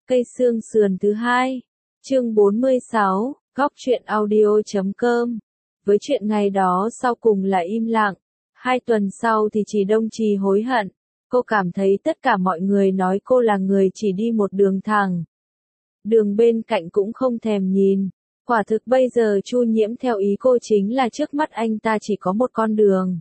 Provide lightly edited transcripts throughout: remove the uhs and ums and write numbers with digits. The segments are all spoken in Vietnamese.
Cây xương sườn thứ hai, chương 46, góc truyện audio.com. Với chuyện ngày đó sau cùng là im lặng, 2 tuần sau thì chỉ Đông Trì hối hận, cô cảm thấy tất cả mọi người nói cô là người chỉ đi một đường thẳng. Đường bên cạnh cũng không thèm nhìn, quả thực bây giờ Chu Nhiễm theo ý cô chính là trước mắt anh ta chỉ có một con đường.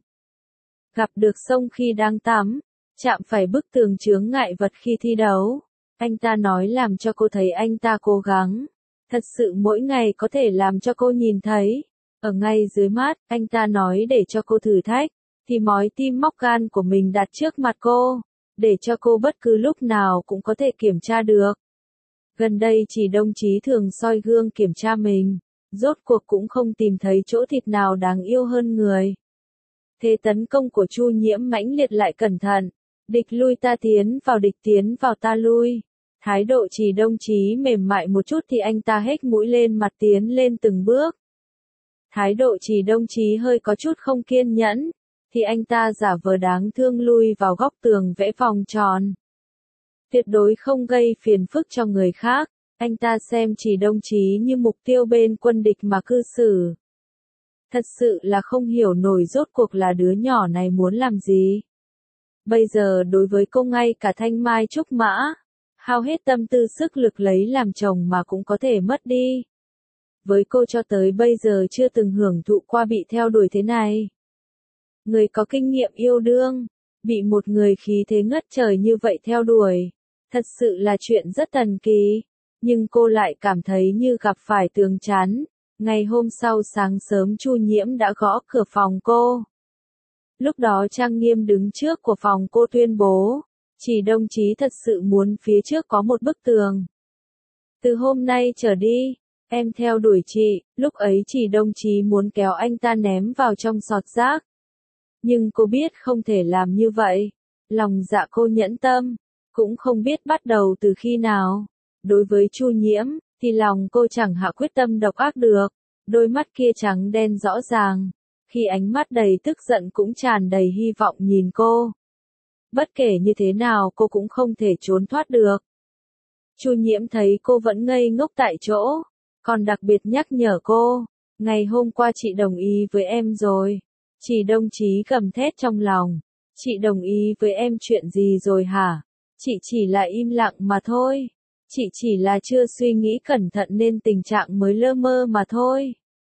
Gặp được sông khi đang tắm, chạm phải bức tường chướng ngại vật khi thi đấu. Anh ta nói làm cho cô thấy anh ta cố gắng. Thật sự mỗi ngày có thể làm cho cô nhìn thấy. Ở ngay dưới mắt, anh ta nói để cho cô thử thách. Thì mói tim móc gan của mình đặt trước mặt cô. Để cho cô bất cứ lúc nào cũng có thể kiểm tra được. Gần đây chỉ Đông Chí thường soi gương kiểm tra mình. Rốt cuộc cũng không tìm thấy chỗ thịt nào đáng yêu hơn người. Thế tấn công của Chu Nhiễm mãnh liệt lại cẩn thận. Địch lui ta tiến vào, địch tiến vào ta lui. Thái độ chỉ Đông Chí mềm mại một chút thì anh ta hếch mũi lên mặt tiến lên từng bước. Thái độ chỉ Đông Chí hơi có chút không kiên nhẫn, thì anh ta giả vờ đáng thương lui vào góc tường vẽ vòng tròn. Tuyệt đối không gây phiền phức cho người khác, anh ta xem chỉ Đông Chí như mục tiêu bên quân địch mà cư xử. Thật sự là không hiểu nổi rốt cuộc là đứa nhỏ này muốn làm gì. Bây giờ đối với cô ngay cả thanh mai trúc mã, hao hết tâm tư sức lực lấy làm chồng mà cũng có thể mất đi. Với cô cho tới bây giờ chưa từng hưởng thụ qua bị theo đuổi thế này. Người có kinh nghiệm yêu đương, bị một người khí thế ngất trời như vậy theo đuổi, thật sự là chuyện rất thần kỳ, nhưng cô lại cảm thấy như gặp phải tường chắn. Ngày hôm sau sáng sớm Chu Nhiễm đã gõ cửa phòng cô. Lúc đó trang nghiêm đứng trước của phòng cô tuyên bố, chỉ Đông Chí thật sự muốn phía trước có một bức tường. Từ hôm nay trở đi, em theo đuổi chị. Lúc ấy chỉ Đông Chí muốn kéo anh ta ném vào trong sọt rác. Nhưng cô biết không thể làm như vậy. Lòng dạ cô nhẫn tâm, cũng không biết bắt đầu từ khi nào. Đối với Chu Nhiễm, thì lòng cô chẳng hạ quyết tâm độc ác được. Đôi mắt kia trắng đen rõ ràng. Khi ánh mắt đầy tức giận cũng tràn đầy hy vọng nhìn cô. Bất kể như thế nào cô cũng không thể trốn thoát được. Chu Nhiễm thấy cô vẫn ngây ngốc tại chỗ, còn đặc biệt nhắc nhở cô, ngày hôm qua chị đồng ý với em rồi. Chỉ Đông Chí gầm thét trong lòng, chị đồng ý với em chuyện gì rồi hả? Chị chỉ là im lặng mà thôi. Chị chỉ là chưa suy nghĩ cẩn thận nên tình trạng mới lơ mơ mà thôi.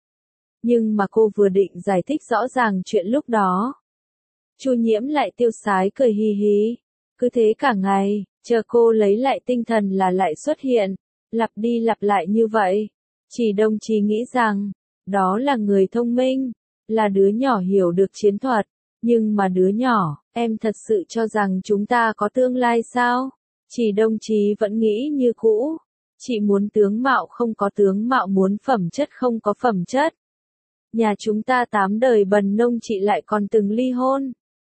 Nhưng mà cô vừa định giải thích rõ ràng chuyện lúc đó. Chu Nhiễm lại tiêu sái cười hì hì. Cứ thế cả ngày, chờ cô lấy lại tinh thần là lại xuất hiện. Lặp đi lặp lại như vậy. Chỉ Đông Chí nghĩ rằng, đó là người thông minh, là đứa nhỏ hiểu được chiến thuật. Nhưng mà đứa nhỏ, em thật sự cho rằng chúng ta có tương lai sao? Chỉ Đông Chí vẫn nghĩ như cũ. Chị muốn tướng mạo không có tướng mạo, muốn phẩm chất không có phẩm chất. Nhà chúng ta 8 đời bần nông, chị lại còn từng ly hôn.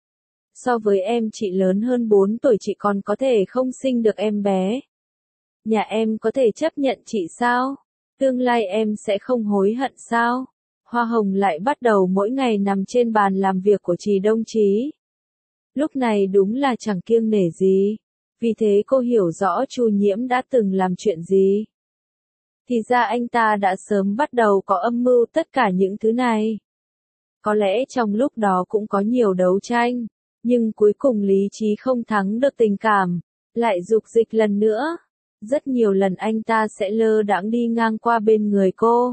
So với em chị lớn hơn 4 tuổi, chị còn có thể không sinh được em bé. Nhà em có thể chấp nhận chị sao? Tương lai em sẽ không hối hận sao? Hoa hồng lại bắt đầu mỗi ngày nằm trên bàn làm việc của chị Đông Chí. Lúc này đúng là chẳng kiêng nể gì. Vì thế cô hiểu rõ Chu Nhiễm đã từng làm chuyện gì. Thì ra anh ta đã sớm bắt đầu có âm mưu tất cả những thứ này. Có lẽ trong lúc đó cũng có nhiều đấu tranh, nhưng cuối cùng lý trí không thắng được tình cảm, lại dục dịch lần nữa. Rất nhiều lần anh ta sẽ lơ đãng đi ngang qua bên người cô.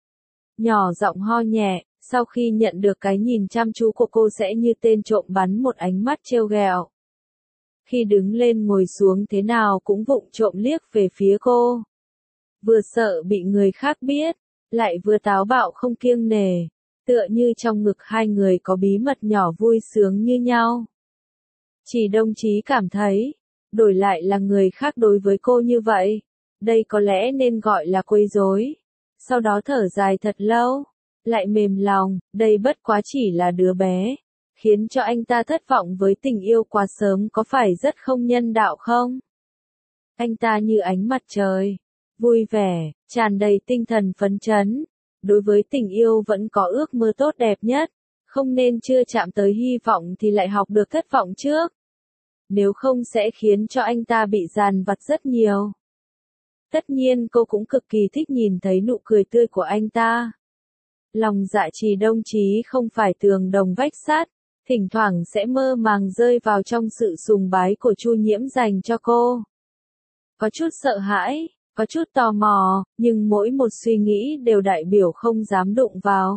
Nhỏ giọng ho nhẹ, sau khi nhận được cái nhìn chăm chú của cô sẽ như tên trộm bắn một ánh mắt trêu ghẹo. Khi đứng lên ngồi xuống thế nào cũng vụng trộm liếc về phía cô. Vừa sợ bị người khác biết, lại vừa táo bạo không kiêng nể, tựa như trong ngực hai người có bí mật nhỏ vui sướng như nhau. Chỉ Đông Chí cảm thấy, đổi lại là người khác đối với cô như vậy, đây có lẽ nên gọi là quấy rối. Sau đó thở dài thật lâu, lại mềm lòng, đây bất quá chỉ là đứa bé, khiến cho anh ta thất vọng với tình yêu quá sớm có phải rất không nhân đạo không? Anh ta như ánh mặt trời, vui vẻ, tràn đầy tinh thần phấn chấn. Đối với tình yêu vẫn có ước mơ tốt đẹp nhất, không nên chưa chạm tới hy vọng thì lại học được thất vọng trước. Nếu không sẽ khiến cho anh ta bị dằn vặt rất nhiều. Tất nhiên cô cũng cực kỳ thích nhìn thấy nụ cười tươi của anh ta. Lòng dạ Trì Đông Chí không phải tường đồng vách sắt, thỉnh thoảng sẽ mơ màng rơi vào trong sự sùng bái của Chu Nhiễm dành cho cô. Có chút sợ hãi, có chút tò mò, nhưng mỗi một suy nghĩ đều đại biểu không dám đụng vào.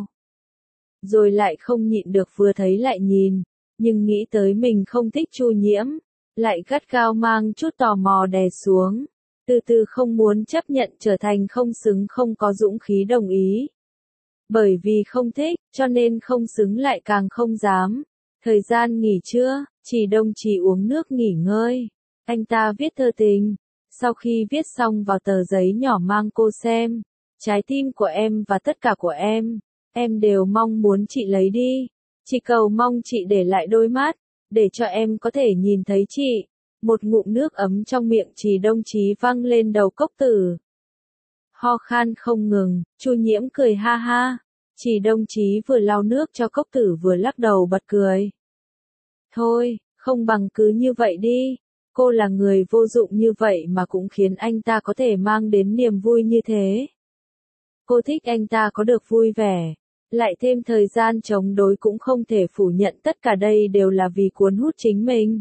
Rồi lại không nhịn được vừa thấy lại nhìn, nhưng nghĩ tới mình không thích Chu Nhiễm, lại gắt gao mang chút tò mò đè xuống, từ từ không muốn chấp nhận trở thành không xứng, không có dũng khí đồng ý. Bởi vì không thích, cho nên không xứng lại càng không dám. Thời gian nghỉ trưa, Trì Đông Chí uống nước nghỉ ngơi. Anh ta viết thơ tình. Sau khi viết xong vào tờ giấy nhỏ mang cô xem. Trái tim của em và tất cả của em đều mong muốn chị lấy đi. Chỉ cầu mong chị để lại đôi mắt, để cho em có thể nhìn thấy chị. Một ngụm nước ấm trong miệng Trì Đông Chí văng lên đầu cốc tử. Ho khan không ngừng, Chu Nhiễm cười ha ha. Trì Đông Chí vừa lau nước cho cốc tử vừa lắc đầu bật cười. Thôi, không bằng cứ như vậy đi. Cô là người vô dụng như vậy mà cũng khiến anh ta có thể mang đến niềm vui như thế. Cô thích anh ta có được vui vẻ. Lại thêm thời gian chống đối cũng không thể phủ nhận tất cả đây đều là vì cuốn hút chính mình.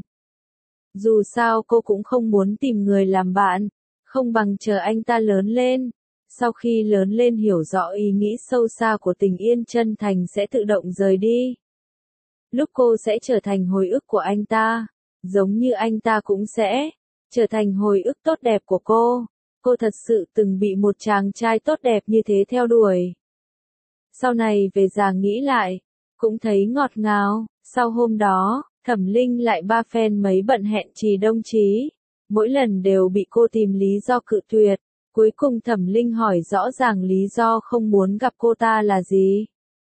Dù sao cô cũng không muốn tìm người làm bạn, không bằng chờ anh ta lớn lên. Sau khi lớn lên hiểu rõ ý nghĩ sâu xa của tình Yên Chân Thành sẽ tự động rời đi. Lúc cô sẽ trở thành hồi ức của anh ta, giống như anh ta cũng sẽ trở thành hồi ức tốt đẹp của cô. Cô thật sự từng bị một chàng trai tốt đẹp như thế theo đuổi. Sau này về già nghĩ lại, cũng thấy ngọt ngào. Sau hôm đó, Thẩm Linh lại ba phen mấy bận hẹn Trì Đông Chí. Mỗi lần đều bị cô tìm lý do cự tuyệt. Cuối cùng Thẩm Linh hỏi rõ ràng lý do không muốn gặp cô ta là gì.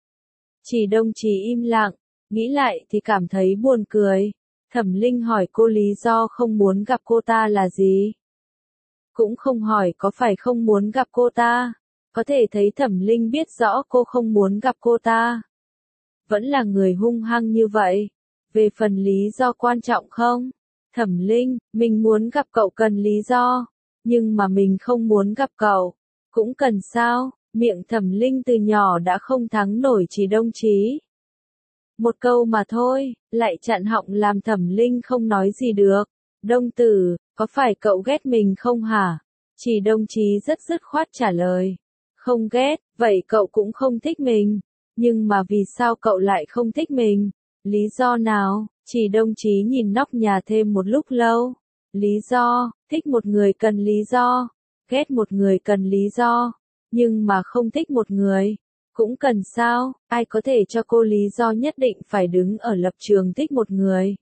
Trì Đông Chí im lặng, nghĩ lại thì cảm thấy buồn cười. Thẩm Linh hỏi cô lý do không muốn gặp cô ta là gì. Cũng không hỏi có phải không muốn gặp cô ta. Có thể thấy Thẩm Linh biết rõ cô không muốn gặp cô ta. Vẫn là người hung hăng như vậy. Về phần lý do quan trọng không? Thẩm Linh, mình muốn gặp cậu cần lý do. Nhưng mà mình không muốn gặp cậu. Cũng cần sao? Miệng Thẩm Linh từ nhỏ đã không thắng nổi Trì Đông Chí. Một câu mà thôi, lại chặn họng làm Thẩm Linh không nói gì được. Đông tử, có phải cậu ghét mình không hả? Trì Đông Chí rất dứt khoát trả lời. Không ghét, vậy cậu cũng không thích mình. Nhưng mà vì sao cậu lại không thích mình? Lý do nào? Trì Đông Chí nhìn nóc nhà thêm một lúc lâu. Lý do, thích một người cần lý do, ghét một người cần lý do, nhưng mà không thích một người, cũng cần sao, ai có thể cho cô lý do nhất định phải đứng ở lập trường thích một người.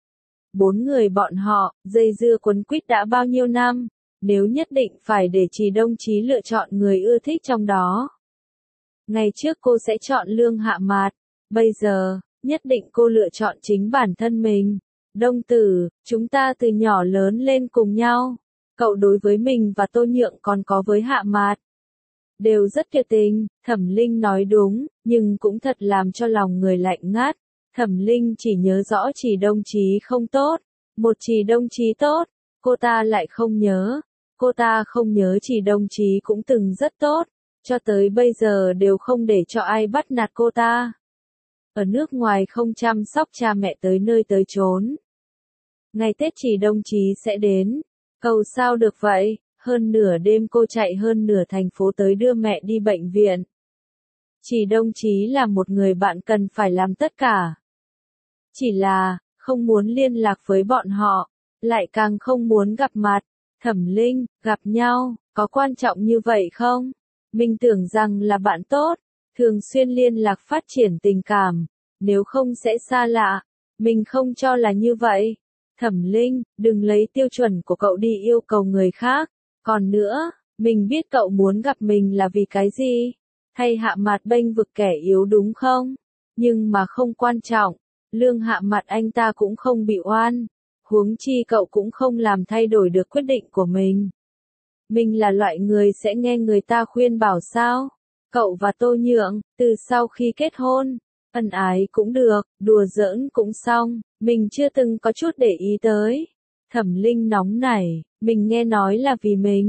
4 người bọn họ, dây dưa quấn quýt đã bao nhiêu năm, nếu nhất định phải để Trì Đông Chí lựa chọn người ưa thích trong đó. Ngày trước cô sẽ chọn Lương Hạ Mạt, bây giờ, nhất định cô lựa chọn chính bản thân mình. Đông tử, chúng ta từ nhỏ lớn lên cùng nhau. Cậu đối với mình và Tô Nhượng còn có với Hạ Mạt. Đều rất tuyệt tình, Thẩm Linh nói đúng, nhưng cũng thật làm cho lòng người lạnh ngắt. Thẩm Linh chỉ nhớ rõ Trì Đông Chí không tốt. Một Trì Đông Chí tốt, cô ta lại không nhớ. Cô ta không nhớ Trì Đông Chí cũng từng rất tốt. Cho tới bây giờ đều không để cho ai bắt nạt cô ta. Ở nước ngoài không chăm sóc cha mẹ tới nơi tới chốn. Ngày Tết Trì Đông Chí sẽ đến. Cầu sao được vậy, hơn nửa đêm cô chạy hơn nửa thành phố tới đưa mẹ đi bệnh viện. Trì Đông Chí là một người bạn cần phải làm tất cả. Chỉ là, không muốn liên lạc với bọn họ, lại càng không muốn gặp mặt. Thẩm Linh, gặp nhau, có quan trọng như vậy không? Mình tưởng rằng là bạn tốt, thường xuyên liên lạc phát triển tình cảm, nếu không sẽ xa lạ. Mình không cho là như vậy. Thẩm Linh, đừng lấy tiêu chuẩn của cậu đi yêu cầu người khác. Còn nữa, mình biết cậu muốn gặp mình là vì cái gì? Hay Hạ Mạt bênh vực kẻ yếu đúng không? Nhưng mà không quan trọng. Lương Hạ Mạt anh ta cũng không bị oan. Huống chi cậu cũng không làm thay đổi được quyết định của mình. Mình là loại người sẽ nghe người ta khuyên bảo sao? Cậu và Tô Nhượng, từ sau khi kết hôn, ân ái cũng được, đùa giỡn cũng xong, mình chưa từng có chút để ý tới. Thẩm Linh nóng nảy, mình nghe nói là vì mình.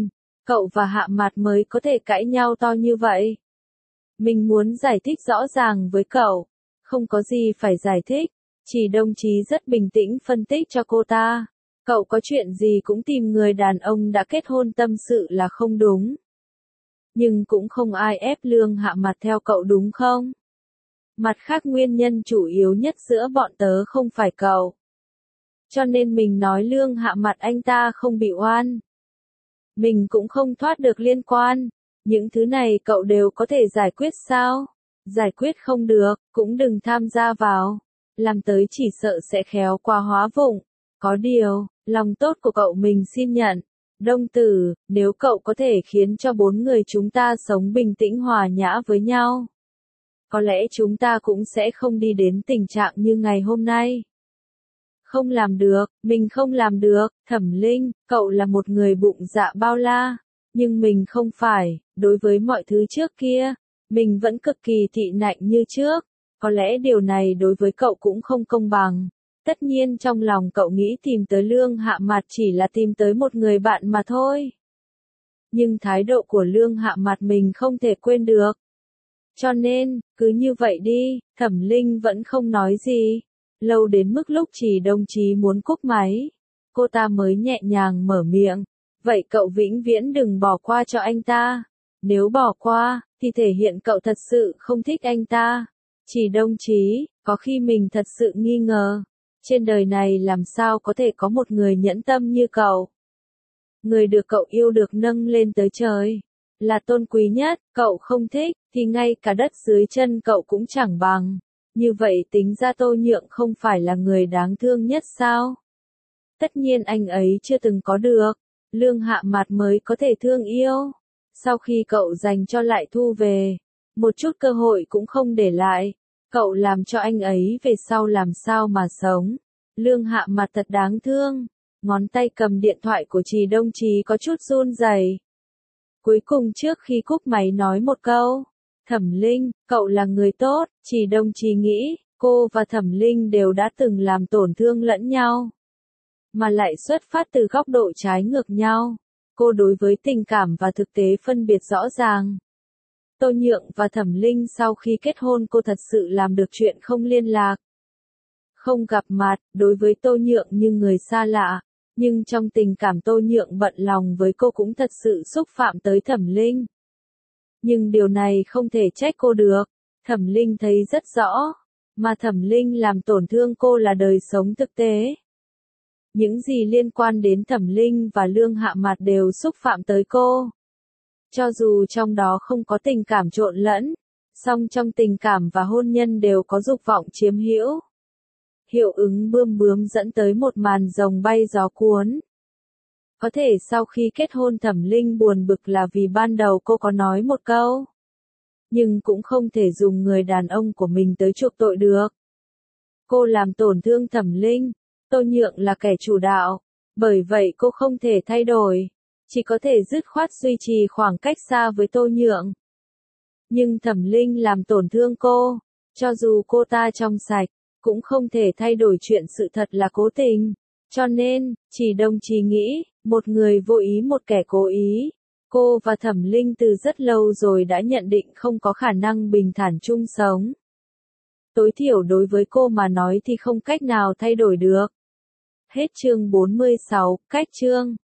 cậu và Hạ Mạt mới có thể cãi nhau to như vậy? Mình muốn giải thích rõ ràng với cậu. Không có gì phải giải thích. Chỉ đồng chí rất bình tĩnh phân tích cho cô ta. Cậu có chuyện gì cũng tìm người đàn ông đã kết hôn tâm sự là không đúng. Nhưng cũng không ai ép Lương Hạ Mạt theo cậu đúng không? Mặt khác nguyên nhân chủ yếu nhất giữa bọn tớ không phải cậu. Cho nên mình nói Lương Hạ Mạt anh ta không bị oan. Mình cũng không thoát được liên quan. Những thứ này cậu đều có thể giải quyết sao? Giải quyết không được, cũng đừng tham gia vào. Làm tới chỉ sợ sẽ khéo qua hóa vụng. Có điều, lòng tốt của cậu mình xin nhận. Đông Tử, nếu cậu có thể khiến cho 4 người chúng ta sống bình tĩnh hòa nhã với nhau, có lẽ chúng ta cũng sẽ không đi đến tình trạng như ngày hôm nay. Không làm được, mình không làm được, Thẩm Linh, cậu là một người bụng dạ bao la, nhưng mình không phải, đối với mọi thứ trước kia, mình vẫn cực kỳ tị nạnh như trước, có lẽ điều này đối với cậu cũng không công bằng. Tất nhiên trong lòng cậu nghĩ tìm tới Lương Hạ Mạt chỉ là tìm tới một người bạn mà thôi. Nhưng thái độ của Lương Hạ Mạt mình không thể quên được. Cho nên, cứ như vậy đi, Thẩm Linh vẫn không nói gì. Lâu đến mức lúc Chỉ đồng chí muốn cúp máy, cô ta mới nhẹ nhàng mở miệng. Vậy cậu vĩnh viễn đừng bỏ qua cho anh ta. Nếu bỏ qua, thì thể hiện cậu thật sự không thích anh ta. Chỉ đồng chí, có khi mình thật sự nghi ngờ. Trên đời này làm sao có thể có một người nhẫn tâm như cậu. Người được cậu yêu được nâng lên tới trời. Là tôn quý nhất, cậu không thích, thì ngay cả đất dưới chân cậu cũng chẳng bằng. Như vậy tính ra Tô Nhượng không phải là người đáng thương nhất sao? Tất nhiên anh ấy chưa từng có được. Lương Hạ Mạt mới có thể thương yêu. Sau khi cậu dành cho lại thu về, một chút cơ hội cũng không để lại. Cậu làm cho anh ấy về sau làm sao mà sống. Lương Hạ Mạt thật đáng thương. Ngón tay cầm điện thoại của Trì Đông Chí có chút run rẩy. Cuối cùng trước khi cúp máy nói một câu. Thẩm Linh, cậu là người tốt. Trì Đông Chí nghĩ, cô và Thẩm Linh đều đã từng làm tổn thương lẫn nhau. Mà lại xuất phát từ góc độ trái ngược nhau. Cô đối với tình cảm và thực tế phân biệt rõ ràng. Tô Nhượng và Thẩm Linh sau khi kết hôn cô thật sự làm được chuyện không liên lạc. Không gặp mặt, đối với Tô Nhượng như người xa lạ. Nhưng trong tình cảm Tô Nhượng bận lòng với cô cũng thật sự xúc phạm tới Thẩm Linh. Nhưng điều này không thể trách cô được. Thẩm Linh thấy rất rõ. Mà Thẩm Linh làm tổn thương cô là đời sống thực tế. Những gì liên quan đến Thẩm Linh và Lương Hạ Mạt đều xúc phạm tới cô. Cho dù trong đó không có tình cảm trộn lẫn, song trong tình cảm và hôn nhân đều có dục vọng chiếm hữu. Hiệu ứng bươm bướm dẫn tới một màn rồng bay gió cuốn. Có thể sau khi kết hôn Thẩm Linh buồn bực là vì ban đầu cô có nói một câu. Nhưng cũng không thể dùng người đàn ông của mình tới chuộc tội được. Cô làm tổn thương Thẩm Linh. Tô Nhượng là kẻ chủ đạo. Bởi vậy cô không thể thay đổi. Chỉ có thể dứt khoát duy trì khoảng cách xa với Tô Nhượng. Nhưng Thẩm Linh làm tổn thương cô. Cho dù cô ta trong sạch, cũng không thể thay đổi chuyện sự thật là cố tình. Cho nên, Chỉ Đông Chí nghĩ, một người vô ý một kẻ cố ý. Cô và Thẩm Linh từ rất lâu rồi đã nhận định không có khả năng bình thản chung sống. Tối thiểu đối với cô mà nói thì không cách nào thay đổi được. Hết chương 46, cách chương.